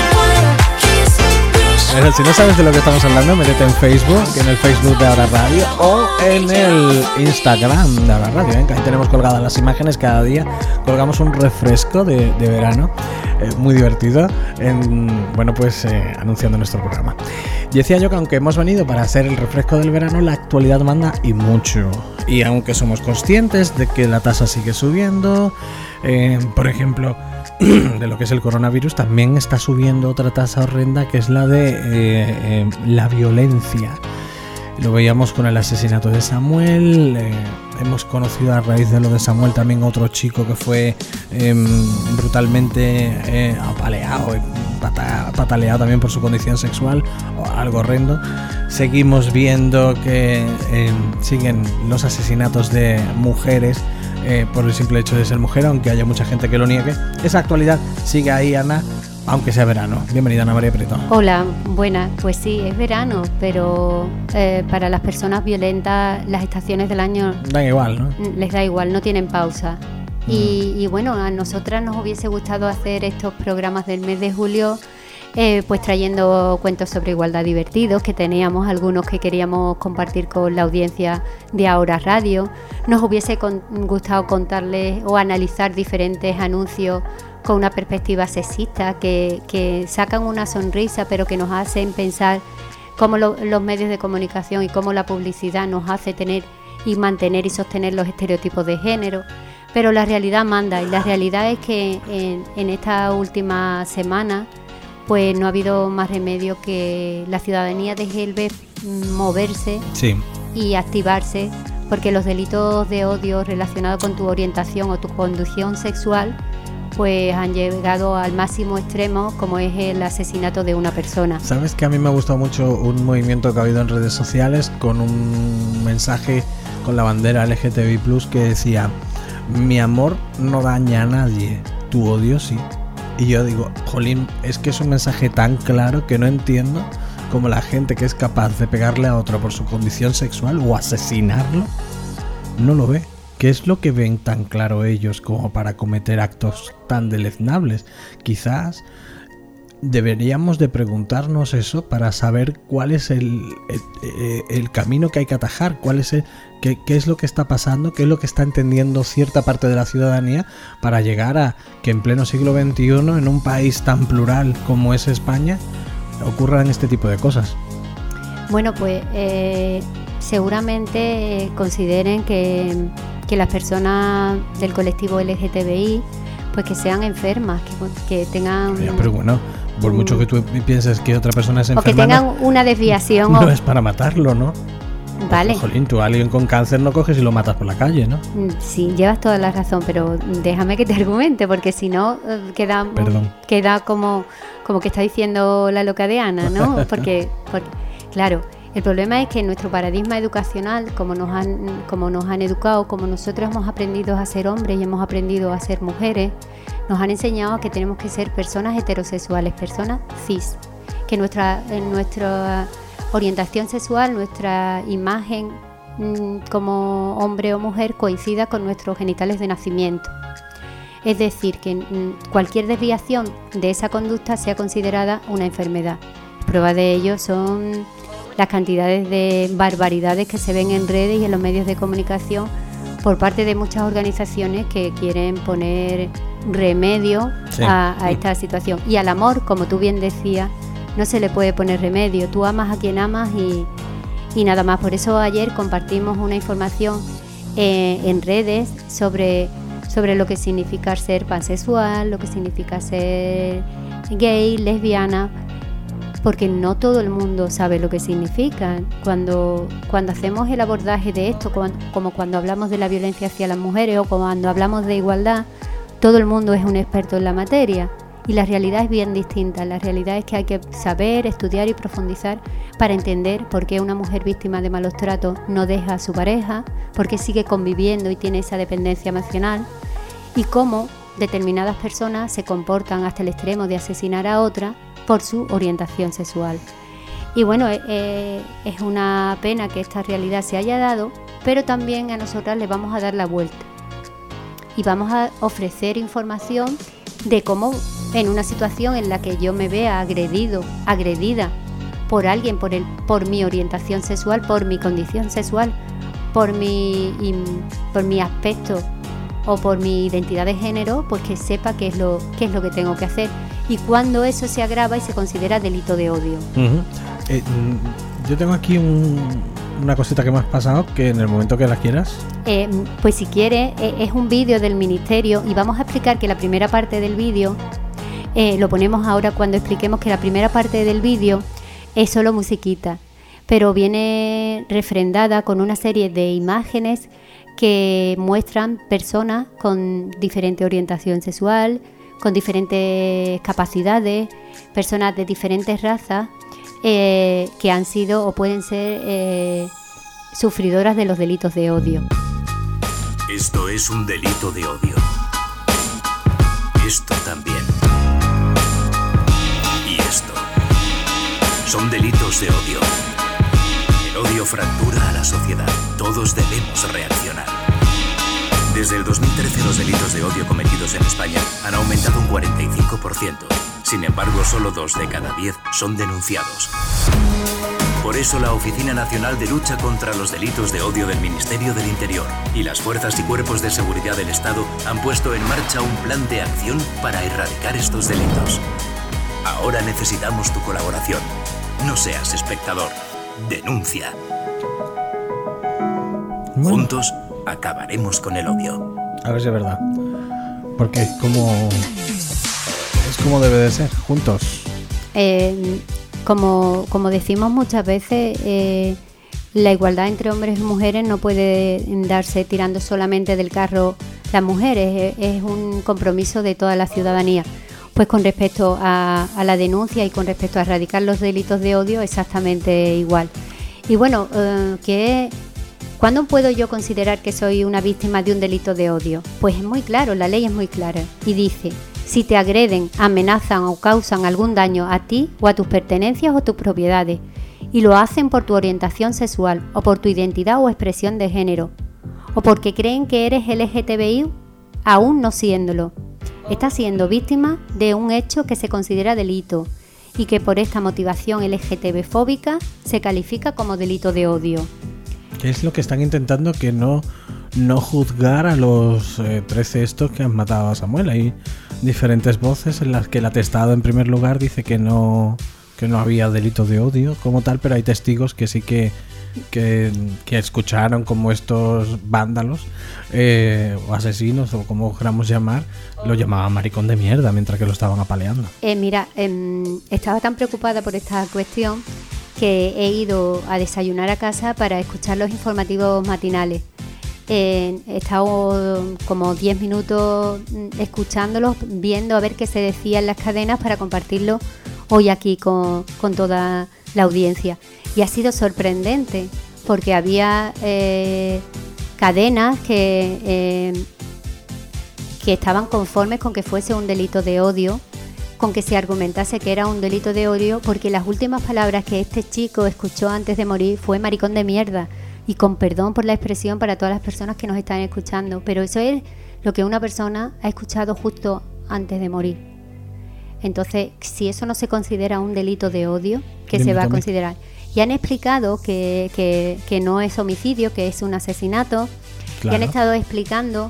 Pero si no sabes de lo que estamos hablando, métete en Facebook, en el Facebook de Ahora Radio o en el Instagram de Ahora Radio. ¿eh? Ahí tenemos colgadas las imágenes, cada día colgamos un refresco de, de verano, eh, muy divertido, en, bueno pues eh, anunciando nuestro programa. Y decía yo que aunque hemos venido para hacer el refresco del verano, la actualidad manda y mucho. Y aunque somos conscientes de que la tasa sigue subiendo, eh, por ejemplo, de lo que es el coronavirus, también está subiendo otra tasa horrenda, que es la de eh, eh, la violencia. Lo veíamos con el asesinato de Samuel. Eh, hemos conocido a raíz de lo de Samuel también otro chico que fue eh, brutalmente eh, apaleado y pata, pataleado también por su condición sexual, algo horrendo. Seguimos viendo que eh, siguen los asesinatos de mujeres eh, por el simple hecho de ser mujer, aunque haya mucha gente que lo niegue. Esa actualidad sigue ahí, Ana, aunque sea verano. Bienvenida, Ana María Prieto. Hola, buenas. Pues sí, es verano, pero eh, para las personas violentas las estaciones del año da igual, ¿no? Les da igual, no tienen pausa. Mm. Y, y bueno, a nosotras nos hubiese gustado hacer estos programas del mes de julio, eh, pues trayendo cuentos sobre igualdad divertidos, que teníamos algunos que queríamos compartir con la audiencia de Ahora Radio. Nos hubiese con, gustado contarles o analizar diferentes anuncios con una perspectiva sexista, que, que sacan una sonrisa, pero que nos hacen pensar cómo lo, los medios de comunicación y cómo la publicidad nos hace tener y mantener y sostener los estereotipos de género. Pero la realidad manda, y la realidad es que en, en esta última semana pues no ha habido más remedio que la ciudadanía deje el ver moverse sí. y activarse, porque los delitos de odio relacionados con tu orientación o tu conducción sexual pues han llegado al máximo extremo, como es el asesinato de una persona. ¿Sabes que a mí me ha gustado mucho un movimiento que ha habido en redes sociales con un mensaje con la bandera L G T B plus, que decía: mi amor no daña a nadie, tu odio sí? Y yo digo, jolín, es que es un mensaje tan claro que no entiendo cómo la gente que es capaz de pegarle a otro por su condición sexual o asesinarlo no lo ve. ¿Qué es lo que ven tan claro ellos como para cometer actos tan deleznables? Quizás deberíamos de preguntarnos eso para saber cuál es el, el, el camino que hay que atajar, cuál es el, qué, qué es lo que está pasando, qué es lo que está entendiendo cierta parte de la ciudadanía para llegar a que en pleno siglo veintiuno, en un país tan plural como es España, ocurran este tipo de cosas. Bueno, pues eh, seguramente consideren que, que las personas del colectivo L G T B I pues que sean enfermas, que, que tengan... Ya, pero bueno, por mucho que tú pienses que otra persona es enferma... O que tengan no, una desviación... No o... es para matarlo, ¿no? Vale. Porque, jolín, tú a alguien con cáncer no coges y lo matas por la calle, ¿no? Sí, llevas toda la razón, pero déjame que te argumente, porque si no queda, queda como, como que está diciendo la loca de Ana, ¿no? Porque, porque claro... El problema es que en nuestro paradigma educacional, como nos han, como nos han educado, como nosotros hemos aprendido a ser hombres y hemos aprendido a ser mujeres, nos han enseñado que tenemos que ser personas heterosexuales, personas cis, que nuestra, en nuestra orientación sexual, nuestra imagen mmm, como hombre o mujer coincida con nuestros genitales de nacimiento. Es decir, que mmm, cualquier desviación de esa conducta sea considerada una enfermedad. Prueba de ello son las cantidades de barbaridades que se ven en redes y en los medios de comunicación por parte de muchas organizaciones que quieren poner remedio sí. a, a esta situación. Y al amor, como tú bien decías, no se le puede poner remedio. Tú amas a quien amas y, y nada más. Por eso ayer compartimos una información eh, en redes sobre, sobre lo que significa ser pansexual, lo que significa ser gay, lesbiana, porque no todo el mundo sabe lo que significa. Cuando, cuando hacemos el abordaje de esto, como cuando hablamos de la violencia hacia las mujeres o cuando hablamos de igualdad, todo el mundo es un experto en la materia y la realidad es bien distinta. La realidad es que hay que saber, estudiar y profundizar para entender por qué una mujer víctima de malos tratos no deja a su pareja, por qué sigue conviviendo y tiene esa dependencia emocional, y cómo determinadas personas se comportan hasta el extremo de asesinar a otra por su orientación sexual. Y bueno, eh, es una pena que esta realidad se haya dado, pero también a nosotras le vamos a dar la vuelta y vamos a ofrecer información de cómo en una situación en la que yo me vea agredido, agredida por alguien, por, el, por mi orientación sexual, por mi condición sexual, por mi, por mi aspecto o por mi identidad de género, pues que sepa qué es lo, qué es lo que tengo que hacer y cuando eso se agrava y se considera delito de odio. Uh-huh. eh, yo tengo aquí un, una cosita que me has pasado, que en el momento que la quieras. Eh, pues si quieres, eh, es un vídeo del Ministerio y vamos a explicar que la primera parte del vídeo, eh, lo ponemos ahora cuando expliquemos que la primera parte del vídeo es solo musiquita, pero viene refrendada con una serie de imágenes que muestran personas con diferente orientación sexual, con diferentes capacidades, personas de diferentes razas eh, que han sido o pueden ser eh, sufridoras de los delitos de odio. Esto es un delito de odio. Esto también. Y esto. Son delitos de odio. El odio fractura a la sociedad. Todos debemos reaccionar. Desde el dos mil trece los delitos de odio cometidos en España han aumentado un cuarenta y cinco por ciento. Sin embargo, solo dos de cada diez son denunciados. Por eso la Oficina Nacional de Lucha contra los Delitos de Odio del Ministerio del Interior y las fuerzas y cuerpos de seguridad del Estado han puesto en marcha un plan de acción para erradicar estos delitos. Ahora necesitamos tu colaboración. No seas espectador. Denuncia. Bueno. Juntos acabaremos con el odio. A ver si es verdad. Porque es como... es como debe de ser, juntos. Eh, como, como decimos muchas veces, eh, la igualdad entre hombres y mujeres no puede darse tirando solamente del carro las mujeres, es, es un compromiso de toda la ciudadanía. Pues con respecto a, a la denuncia y con respecto a erradicar los delitos de odio, exactamente igual. Y bueno, eh, que... ¿cuándo puedo yo considerar que soy una víctima de un delito de odio? Pues es muy claro, la ley es muy clara y dice: si te agreden, amenazan o causan algún daño a ti o a tus pertenencias o tus propiedades y lo hacen por tu orientación sexual o por tu identidad o expresión de género o porque creen que eres L G T B I, aún no siéndolo, estás siendo víctima de un hecho que se considera delito y que por esta motivación L G T B fóbica se califica como delito de odio. ¿Qué es lo que están intentando? Que no, no juzgar a los eh, trece estos que han matado a Samuel. Hay diferentes voces en las que el atestado en primer lugar dice que no, que no había delito de odio como tal, pero hay testigos que sí que, que, que escucharon como estos vándalos eh, o asesinos o como queramos llamar, lo llamaban maricón de mierda mientras que lo estaban apaleando. Eh, mira, eh, estaba tan preocupada por esta cuestión que he ido a desayunar a casa para escuchar los informativos matinales. Eh, he estado como diez minutos escuchándolos, viendo a ver qué se decía en las cadenas para compartirlo hoy aquí con, con toda la audiencia. Y ha sido sorprendente porque había eh, cadenas que, eh, que estaban conformes con que fuese un delito de odio, con que se argumentase que era un delito de odio, porque las últimas palabras que este chico escuchó antes de morir fue maricón de mierda, y con perdón por la expresión para todas las personas que nos están escuchando, pero eso es lo que una persona ha escuchado justo antes de morir. Entonces, si eso no se considera un delito de odio, ¿qué se va a considerar? Y han explicado que, que, que no es homicidio, que es un asesinato, claro. Y han estado explicando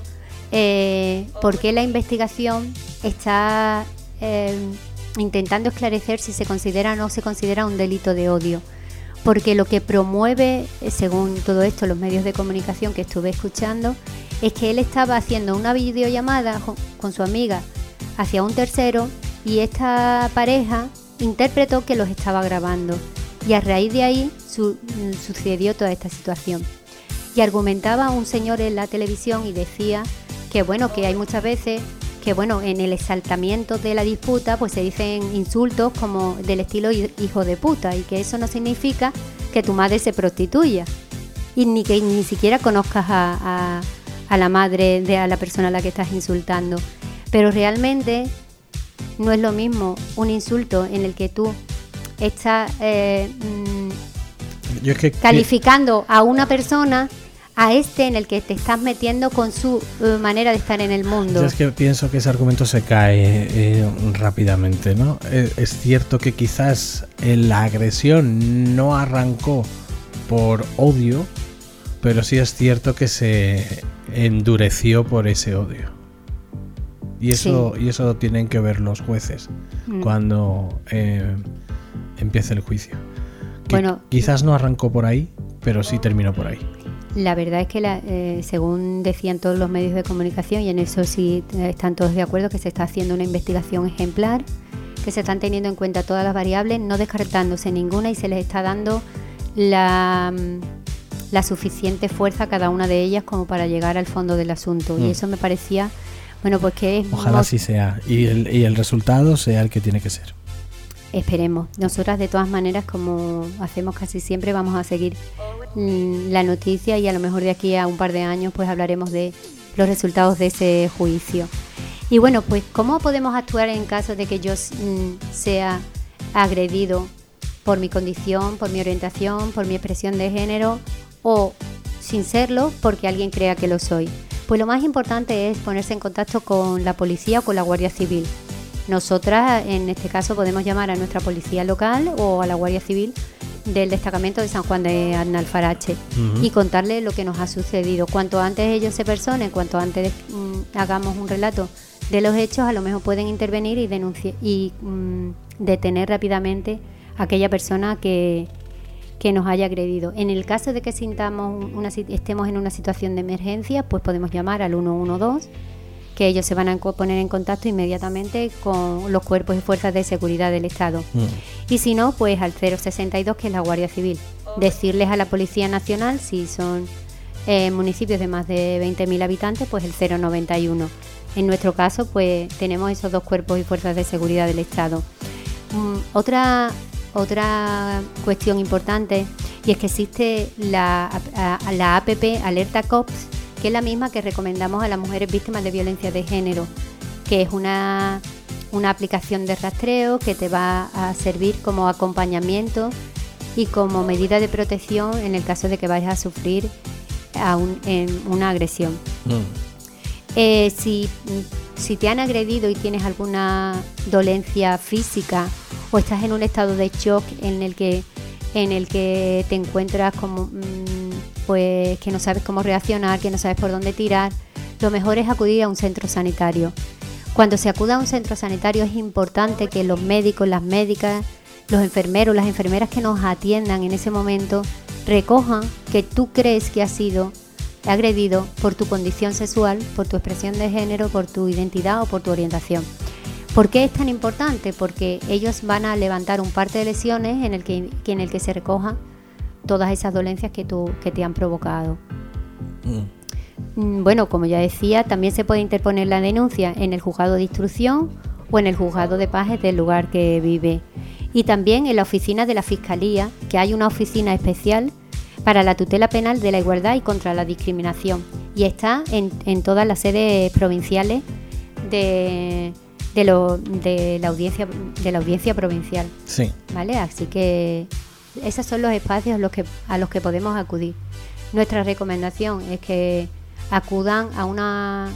eh, por qué la investigación está Eh, intentando esclarecer si se considera o no se considera un delito de odio, porque lo que promueve, según todo esto, los medios de comunicación que estuve escuchando, es que él estaba haciendo una videollamada con su amiga hacia un tercero y esta pareja interpretó que los estaba grabando y a raíz de ahí su, sucedió toda esta situación. Y argumentaba un señor en la televisión y decía que bueno, que hay muchas veces que bueno, en el exaltamiento de la disputa pues se dicen insultos como del estilo hijo de puta, y que eso no significa que tu madre se prostituya y ni que ni siquiera conozcas a, a, a la madre de a la persona a la que estás insultando. Pero realmente no es lo mismo un insulto en el que tú estás eh, Yo es que, calificando a una persona a este en el que te estás metiendo con su uh, manera de estar en el mundo. Yo es que pienso que ese argumento se cae eh, rápidamente, ¿no? Es, es cierto que quizás la agresión no arrancó por odio, pero sí es cierto que se endureció por ese odio. Y eso, sí. y eso tienen que ver los jueces mm. cuando eh, empiece el juicio. Bueno, quizás no arrancó por ahí, pero sí terminó por ahí. La verdad es que la, eh, según decían todos los medios de comunicación, y en eso sí están todos de acuerdo, que se está haciendo una investigación ejemplar, que se están teniendo en cuenta todas las variables, no descartándose ninguna, y se les está dando la, la suficiente fuerza a cada una de ellas como para llegar al fondo del asunto. Mm. Y eso me parecía, bueno, pues que es... Ojalá así sea, y el, y el resultado sea el que tiene que ser. Esperemos. Nosotras, de todas maneras, como hacemos casi siempre, vamos a seguir mm, la noticia, y a lo mejor de aquí a un par de años pues hablaremos de los resultados de ese juicio. Y bueno, pues ¿cómo podemos actuar en caso de que yo mm, sea agredido por mi condición, por mi orientación, por mi expresión de género, o sin serlo porque alguien crea que lo soy? Pues lo más importante es ponerse en contacto con la policía o con la Guardia Civil. Nosotras, en este caso, podemos llamar a nuestra policía local o a la Guardia Civil del destacamento de San Juan de Alfarache uh-huh. y contarles lo que nos ha sucedido. Cuanto antes ellos se personen, cuanto antes mm, hagamos un relato de los hechos, a lo mejor pueden intervenir y denunciar y mm, detener rápidamente a aquella persona que, que nos haya agredido. En el caso de que sintamos una, estemos en una situación de emergencia, pues podemos llamar al uno uno dos, que ellos se van a poner en contacto inmediatamente con los cuerpos y fuerzas de seguridad del Estado. Mm. Y si no, pues al cero sesenta y dos, que es la Guardia Civil. Decirles a la Policía Nacional, si son eh, municipios de más de veinte mil habitantes, pues el cero noventa y uno. En nuestro caso, pues tenemos esos dos cuerpos y fuerzas de seguridad del Estado. Mm, otra, otra cuestión importante, y es que existe la, a, la app Alerta Cops, que es la misma que recomendamos a las mujeres víctimas de violencia de género, que es una, una aplicación de rastreo que te va a servir como acompañamiento y como medida de protección en el caso de que vayas a sufrir a un, en una agresión. Mm. Eh, si, si te han agredido y tienes alguna dolencia física o estás en un estado de shock en el que, en el que te encuentras como... Mmm, pues que no sabes cómo reaccionar, que no sabes por dónde tirar, lo mejor es acudir a un centro sanitario. Cuando se acude a un centro sanitario es importante que los médicos, las médicas, los enfermeros, las enfermeras que nos atiendan en ese momento recojan que tú crees que has sido agredido por tu condición sexual, por tu expresión de género, por tu identidad o por tu orientación. ¿Por qué es tan importante? Porque ellos van a levantar un parte de lesiones en el que, en el que se recojan todas esas dolencias que, tú, que te han provocado. Mm. Bueno, como ya decía, también se puede interponer la denuncia en el juzgado de instrucción o en el juzgado de paz del lugar que vive. Y también en la oficina de la Fiscalía, que hay una oficina especial para la tutela penal de la igualdad y contra la discriminación. Y está en, en todas las sedes provinciales de, de, lo, de, la audiencia, de la audiencia provincial. Sí. ¿Vale? Así que esos son los espacios a los que, a los que podemos acudir. Nuestra recomendación es que acudan a una,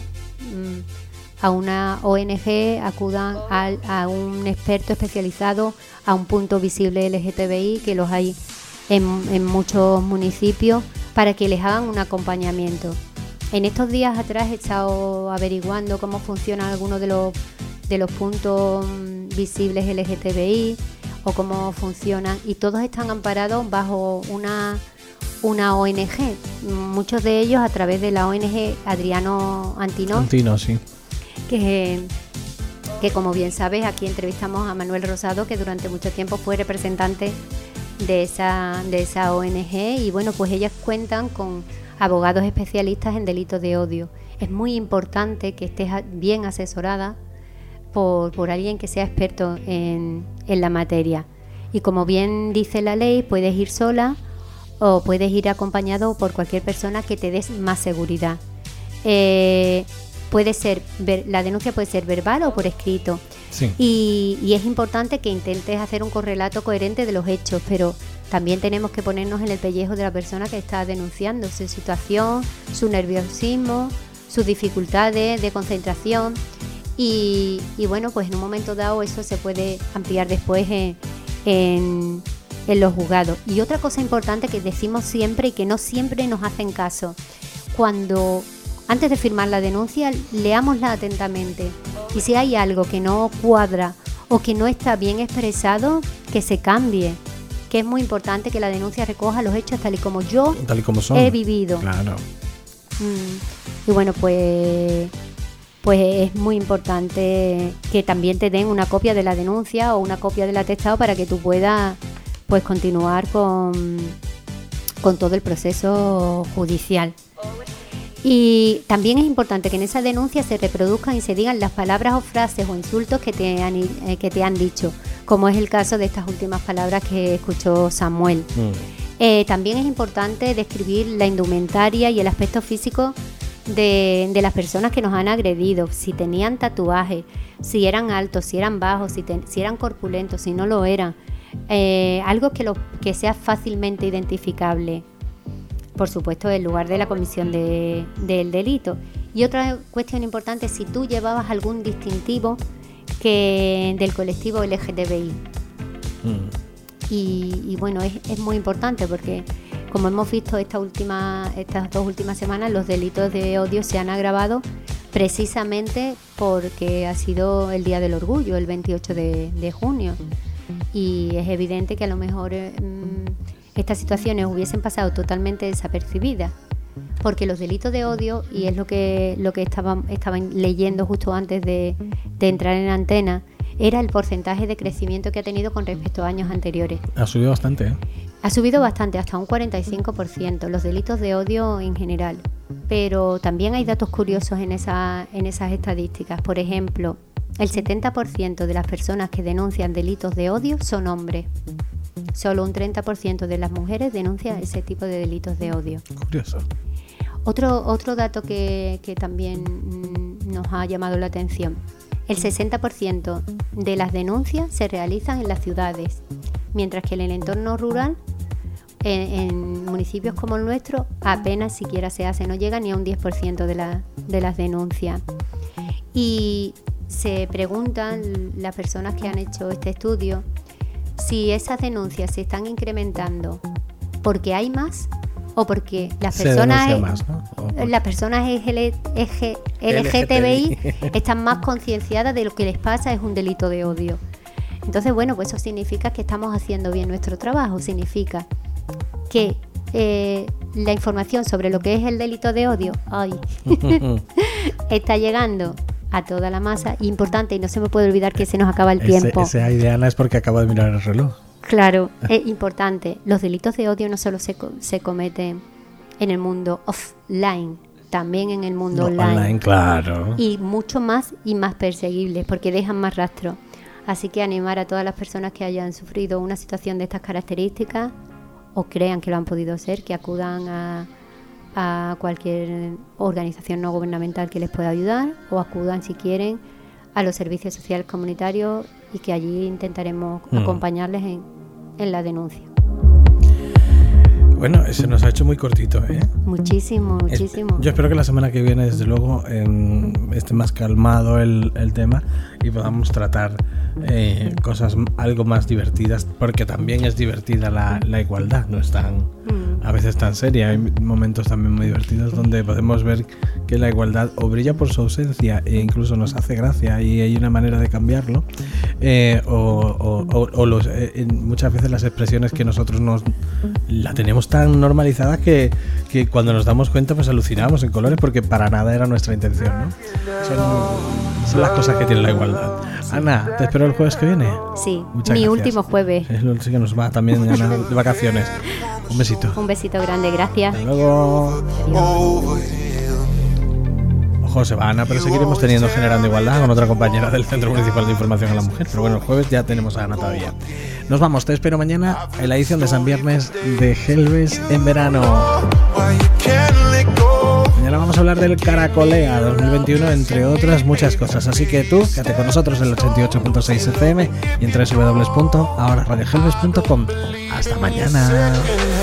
a una O N G, acudan a, a un experto especializado, a un punto visible L G T B I, que los hay en, en muchos municipios, para que les hagan un acompañamiento. En estos días atrás he estado averiguando cómo funcionan algunos de los, de los puntos visibles L G T B I, o cómo funcionan, y todos están amparados bajo una, una O N G, muchos de ellos a través de la O N G Adriano Antino, Antino sí. que, que como bien sabes, aquí entrevistamos a Manuel Rosado, que durante mucho tiempo fue representante de esa, de esa O N G, y bueno, pues ellas cuentan con abogados especialistas en delitos de odio. Es muy importante que estés bien asesorada Por, por alguien que sea experto en, en la materia. Y como bien dice la ley, puedes ir sola o puedes ir acompañado por cualquier persona que te des más seguridad. Eh, puede ser, ver, la denuncia puede ser verbal o por escrito. Sí. Y, y es importante que intentes hacer un correlato coherente de los hechos, pero también tenemos que ponernos en el pellejo de la persona que está denunciando su situación, su nerviosismo, sus dificultades de concentración y, y bueno, pues en un momento dado eso se puede ampliar después en, en, en los juzgados. Y otra cosa importante que decimos siempre y que no siempre nos hacen caso, cuando antes de firmar la denuncia leámosla atentamente y si hay algo que no cuadra o que no está bien expresado, que se cambie, que es muy importante que la denuncia recoja los hechos tal y como yo tal y como son. he vivido. Claro. Mm, y bueno, pues, pues es muy importante que también te den una copia de la denuncia o una copia del atestado para que tú puedas pues continuar con, con todo el proceso judicial. Y también es importante que en esa denuncia se reproduzcan y se digan las palabras o frases o insultos que te han, eh, que te han dicho, como es el caso de estas últimas palabras que escuchó Samuel. Mm. Eh, también es importante describir la indumentaria y el aspecto físico de, de las personas que nos han agredido, si tenían tatuajes, si eran altos, si eran bajos, si, te, si eran corpulentos, si no lo eran, eh, algo que, lo, que sea fácilmente identificable. Por supuesto, el lugar de la comisión de, del delito. Y otra cuestión importante, si tú llevabas algún distintivo que del colectivo L G T B I. Mm. Y, y bueno, es, es muy importante porque, como hemos visto esta última, estas dos últimas semanas, los delitos de odio se han agravado precisamente porque ha sido el Día del Orgullo, el veintiocho de, de junio. Y es evidente que a lo mejor mmm, estas situaciones hubiesen pasado totalmente desapercibidas, porque los delitos de odio, y es lo que lo que estaba, estaba leyendo justo antes de, de entrar en antena, era el porcentaje de crecimiento que ha tenido con respecto a años anteriores. Ha subido bastante, ¿eh? Ha subido bastante, hasta un cuarenta y cinco por ciento, los delitos de odio en general. Pero también hay datos curiosos en, esa, en esas estadísticas. Por ejemplo, el setenta por ciento de las personas que denuncian delitos de odio son hombres. Solo un treinta por ciento de las mujeres denuncian ese tipo de delitos de odio. Curioso. Otro, otro dato que, que también mm, nos ha llamado la atención. El sesenta por ciento de las denuncias se realizan en las ciudades, mientras que en el entorno rural, en, en municipios como el nuestro, apenas siquiera se hace, no llega ni a un diez por ciento de, la, de las denuncias. Y se preguntan las personas que han hecho este estudio si esas denuncias se están incrementando porque hay más o porque las personas, más, ¿no? Porque las personas L G T B I están más concienciadas de lo que les pasa es un delito de odio. Entonces, bueno, pues eso significa que estamos haciendo bien nuestro trabajo, significa que eh, la información sobre lo que es el delito de odio ay, está llegando a toda la masa. Importante, y no se me puede olvidar que se nos acaba el tiempo. Ese, ese Diana es porque acabo de mirar el reloj. Claro, es importante. Los delitos de odio no solo se, se cometen en el mundo offline, también en el mundo no, online. Online, claro. Y mucho más y más perseguibles porque dejan más rastro. Así que animar a todas las personas que hayan sufrido una situación de estas características o crean que lo han podido ser, que acudan a a cualquier organización no gubernamental que les pueda ayudar o acudan si quieren a los servicios sociales comunitarios y que allí intentaremos mm. acompañarles en, en la denuncia. Bueno, se nos ha hecho muy cortito, ¿eh? Muchísimo, muchísimo. Es, yo espero que la semana que viene, desde luego, eh, esté más calmado el, el tema y podamos tratar eh, cosas algo más divertidas, porque también es divertida la, la igualdad, no es tan, mm. a veces tan seria. Hay momentos también muy divertidos donde podemos ver que la igualdad o brilla por su ausencia e incluso nos hace gracia y hay una manera de cambiarlo, eh, o, o, o, o los, eh, muchas veces las expresiones que nosotros nos la tenemos tan normalizada que, que cuando nos damos cuenta pues alucinamos en colores porque para nada era nuestra intención, ¿no? Son, son las cosas que tiene la igualdad. Ana, te espero el jueves que viene. Sí, muchas mi gracias. Último jueves. Es lo que nos va también Ana, de vacaciones. Un besito. Un besito grande, gracias. Hasta luego. Adiós. Ojo, se va Ana, pero seguiremos teniendo Generando Igualdad con otra compañera del Centro Municipal de Información a la Mujer. Pero bueno, el jueves ya tenemos a Ana todavía. Nos vamos, te espero mañana en la edición de San Viernes de Gelbes en verano. Mañana vamos a hablar hablar del Caracolea dos mil veintiuno, entre otras muchas cosas. Así que tú, quédate con nosotros en el ochenta y ocho punto seis F M y en doble u doble u doble u punto ahora radio helves punto com. Hasta mañana.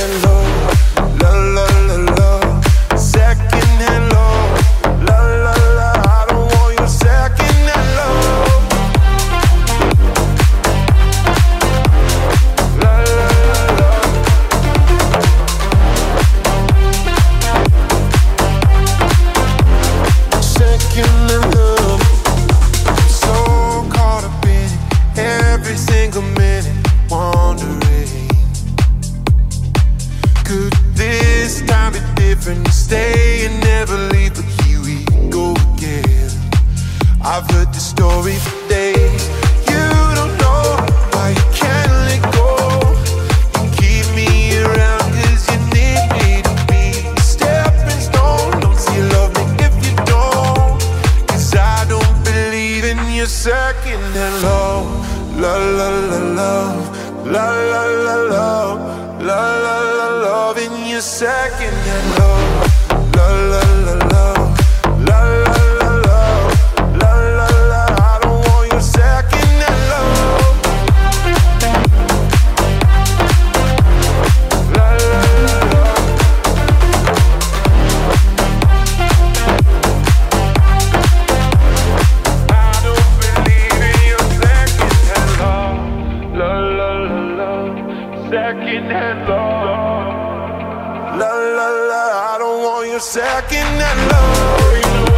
Stay and never leave, but here we go again. I've heard the story for days. You don't know why you can't let go. You keep me around cause you need me to be a stepping stone. Don't say you love me if you don't, cause I don't believe in your second hand love. La la la love, la la la love, la la la love in your second hand love. La la la love, la la la love, la la la. I don't want your second hand love. La la la love. I don't believe in your second hand love. La la la love, second hand love. La la la, I don't want your second hand love.